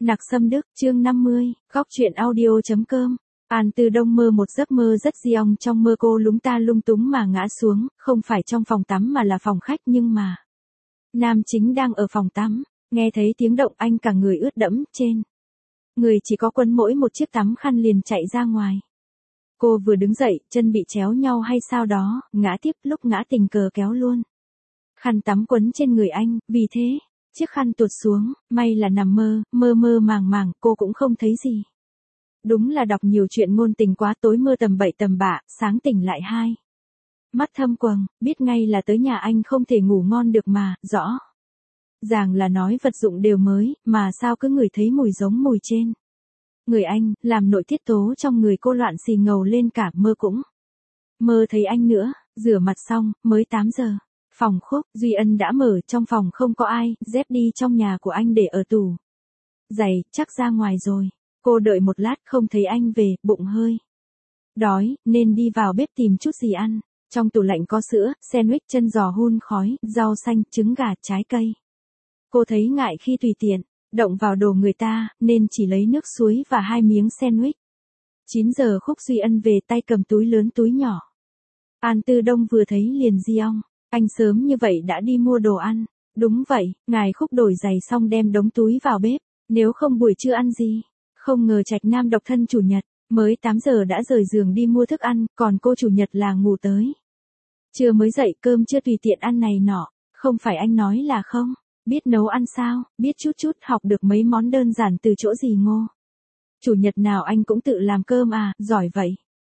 Nặc Sâm Đức, chương 50, góc truyện audio.com. An Tư Đông mơ một giấc mơ rất diong, trong mơ cô lúng ta lung túng mà ngã xuống, không phải trong phòng tắm mà là phòng khách, nhưng mà nam chính đang ở phòng tắm, nghe thấy tiếng động anh cả người ướt đẫm, trên người chỉ có quấn mỗi một chiếc tắm khăn liền chạy ra ngoài. Cô vừa đứng dậy, chân bị chéo nhau hay sao đó, ngã tiếp, lúc ngã tình cờ kéo luôn khăn tắm quấn trên người anh, vì thế chiếc khăn tuột xuống, may là nằm mơ màng màng, cô cũng không thấy gì. Đúng là đọc nhiều chuyện ngôn tình quá, tối mơ tầm bậy tầm bạ, sáng tỉnh lại hai mắt thâm quầng, biết ngay là tới nhà anh không thể ngủ ngon được mà, rõ ràng là nói vật dụng đều mới, mà sao cứ ngửi thấy mùi giống mùi trên người anh, làm nội tiết tố trong người cô loạn xì ngầu lên, cả mơ cũng mơ thấy anh nữa. Rửa mặt xong, mới 8 giờ. Phòng Khúc, Duy Ân đã mở, trong phòng không có ai, dép đi trong nhà của anh để ở tủ giày, chắc ra ngoài rồi. Cô đợi một lát không thấy anh về, bụng hơi đói, nên đi vào bếp tìm chút gì ăn. Trong tủ lạnh có sữa, sandwich, chân giò hun khói, rau xanh, trứng gà, trái cây. Cô thấy ngại khi tùy tiện động vào đồ người ta, nên chỉ lấy nước suối và 2 miếng sandwich. 9 giờ Khúc Duy Ân về, tay cầm túi lớn túi nhỏ. An Tư Đông vừa thấy liền diong. Anh sớm như vậy đã đi mua đồ ăn. Đúng vậy, ngài Khúc đổi giày xong đem đống túi vào bếp. Nếu không buổi trưa ăn gì? Không ngờ Trạch Nam độc thân chủ nhật, mới 8 giờ đã rời giường đi mua thức ăn, còn cô chủ nhật là ngủ tới trưa mới dậy, cơm chưa tùy tiện ăn này nọ. Không phải anh nói là không biết nấu ăn sao, biết chút học được mấy món đơn giản từ chỗ gì Ngô. Chủ nhật nào anh cũng tự làm cơm à, giỏi vậy.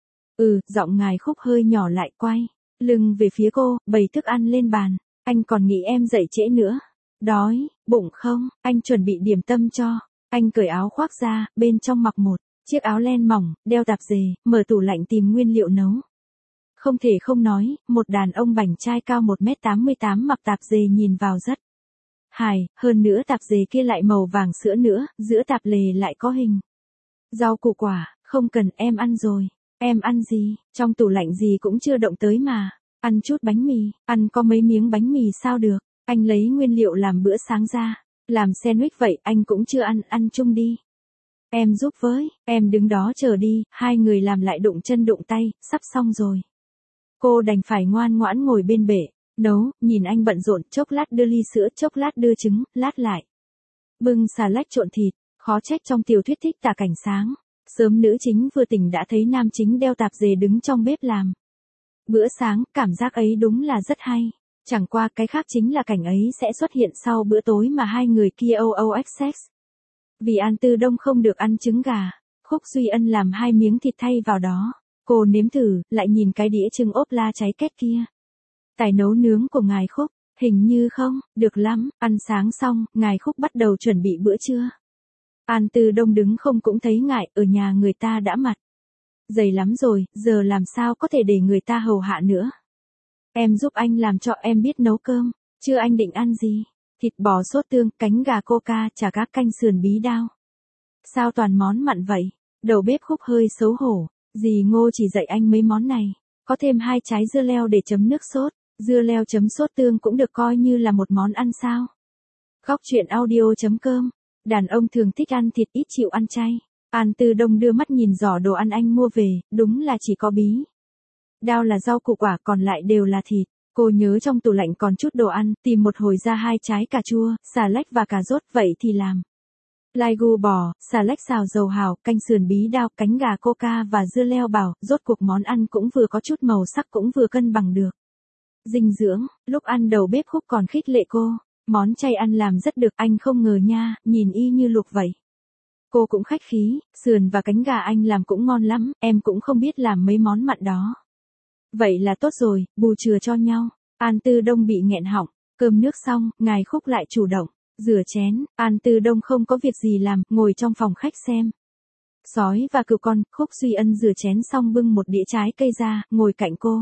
Giọng ngài Khúc hơi nhỏ lại, quay lưng về phía cô, bày thức ăn lên bàn. Anh còn nghĩ em dậy trễ nữa. Đói, bụng không? Anh chuẩn bị điểm tâm cho. Anh cởi áo khoác ra, bên trong mặc một chiếc áo len mỏng, đeo tạp dề, mở tủ lạnh tìm nguyên liệu nấu. Không thể không nói, một đàn ông bảnh trai cao 1m88 mặc tạp dề nhìn vào rất hài, hơn nữa tạp dề kia lại màu vàng sữa nữa, giữa tạp lề lại có hình rau củ quả. Không cần, em ăn rồi. Em ăn gì? Trong tủ lạnh gì cũng chưa động tới mà. Ăn chút bánh mì. Ăn có mấy miếng bánh mì sao được? Anh lấy nguyên liệu làm bữa sáng ra. Làm sandwich vậy, anh cũng chưa ăn, ăn chung đi. Em giúp với, em đứng đó chờ đi. Hai người làm lại đụng chân đụng tay, sắp xong rồi. Cô đành phải ngoan ngoãn ngồi bên bể nấu, nhìn anh bận rộn, chốc lát đưa ly sữa, chốc lát đưa trứng, lát lại bưng xà lách trộn thịt. Khó trách trong tiểu thuyết thích tả cảnh sáng, sớm nữ chính vừa tỉnh đã thấy nam chính đeo tạp dề đứng trong bếp làm bữa sáng, cảm giác ấy đúng là rất hay. Chẳng qua cái khác chính là cảnh ấy sẽ xuất hiện sau bữa tối mà hai người kia sex. Vì An Tư Đông không được ăn trứng gà, Khúc Duy Ân làm 2 miếng thịt thay vào đó. Cô nếm thử, lại nhìn cái đĩa trứng ốp la cháy két kia. Tài nấu nướng của ngài Khúc, hình như không được lắm. Ăn sáng xong, ngài Khúc bắt đầu chuẩn bị bữa trưa. An Tư Đông đứng không cũng thấy ngại, ở nhà người ta đã mặt dày lắm rồi, giờ làm sao có thể để người ta hầu hạ nữa. Em giúp anh làm cho, em biết nấu cơm. Chưa, anh định ăn gì? Thịt bò sốt tương, cánh gà coca, chả cá canh sườn bí đao. Sao toàn món mặn vậy? Đầu bếp Khúc hơi xấu hổ. Dì Ngô chỉ dạy anh mấy món này. Có thêm 2 trái dưa leo để chấm nước sốt. Dưa leo chấm sốt tương cũng được coi như là một món ăn sao? Góc truyện audio.com. Đàn ông thường thích ăn thịt, ít chịu ăn chay. An Tư Đông đưa mắt nhìn giỏ đồ ăn anh mua về, đúng là chỉ có bí đao là rau củ quả, còn lại đều là thịt. Cô nhớ trong tủ lạnh còn chút đồ ăn, tìm một hồi ra 2 trái cà chua, xà lách và cà rốt, vậy thì làm lai gu bò, xà lách xào dầu hào, canh sườn bí đao, cánh gà coca và dưa leo bảo, rốt cuộc món ăn cũng vừa có chút màu sắc, cũng vừa cân bằng được dinh dưỡng. Lúc ăn đầu bếp Khúc còn khích lệ cô, món chay ăn làm rất được, anh không ngờ nha, nhìn y như luộc vậy. Cô cũng khách khí, sườn và cánh gà anh làm cũng ngon lắm, em cũng không biết làm mấy món mặn đó. Vậy là tốt rồi, bù chừa cho nhau. An Tư Đông bị nghẹn họng, cơm nước xong, ngài Khúc lại chủ động rửa chén. An Tư Đông không có việc gì làm, ngồi trong phòng khách xem sói và cừu con. Khúc Duy Ân rửa chén xong bưng một đĩa trái cây ra, ngồi cạnh cô.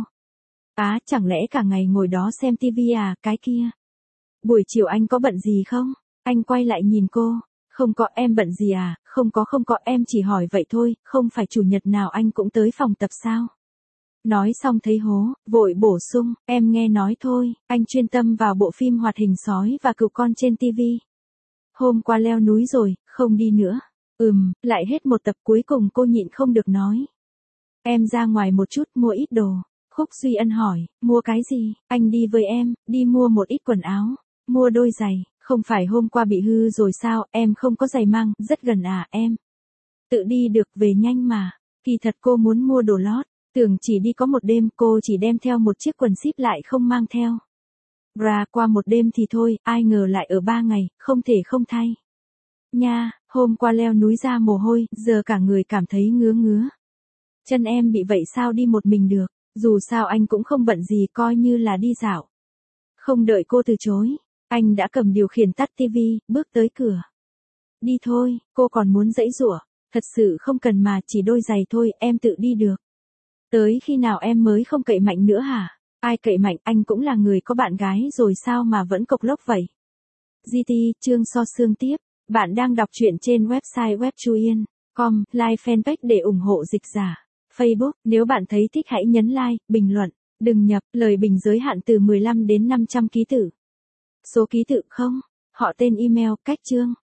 Chẳng lẽ cả ngày ngồi đó xem tivi à? Cái kia, buổi chiều anh có bận gì không? Anh quay lại nhìn cô. Không có, em bận gì à? Không có, em chỉ hỏi vậy thôi, không phải chủ nhật nào anh cũng tới phòng tập sao? Nói xong thấy hố, vội bổ sung, em nghe nói thôi, anh chuyên tâm vào bộ phim hoạt hình sói và cừu con trên tivi. Hôm qua leo núi rồi, không đi nữa. Lại hết một tập cuối cùng cô nhịn không được nói. Em ra ngoài một chút mua ít đồ. Khúc Duy Ân hỏi, mua cái gì? Anh đi với em, đi mua một ít quần áo. Mua đôi giày, không phải hôm qua bị hư rồi sao, em không có giày mang, rất gần à em. Tự đi được về nhanh mà. Kỳ thật cô muốn mua đồ lót, tưởng chỉ đi có một đêm cô chỉ đem theo một chiếc quần ship lại không mang theo. Bra qua một đêm thì thôi, ai ngờ lại ở 3 ngày, không thể không thay. Nha, hôm qua leo núi ra mồ hôi, giờ cả người cảm thấy ngứa ngứa. Chân em bị vậy sao đi một mình được, dù sao anh cũng không bận gì coi như là đi dạo. Không đợi cô từ chối, anh đã cầm điều khiển tắt tivi, bước tới cửa. Đi thôi, cô còn muốn giãy giụa, thật sự không cần mà chỉ đôi giày thôi, em tự đi được. Tới khi nào em mới không cậy mạnh nữa hả? Ai cậy mạnh, anh cũng là người có bạn gái rồi sao mà vẫn cộc lốc vậy? GT, chương so xương tiếp. Bạn đang đọc truyện trên website webchuyen.com, like fanpage để ủng hộ dịch giả. Facebook, nếu bạn thấy thích hãy nhấn like, bình luận. Đừng nhập, lời bình giới hạn từ 15 đến 500 ký tự. Số ký tự không, họ tên email, cách chương.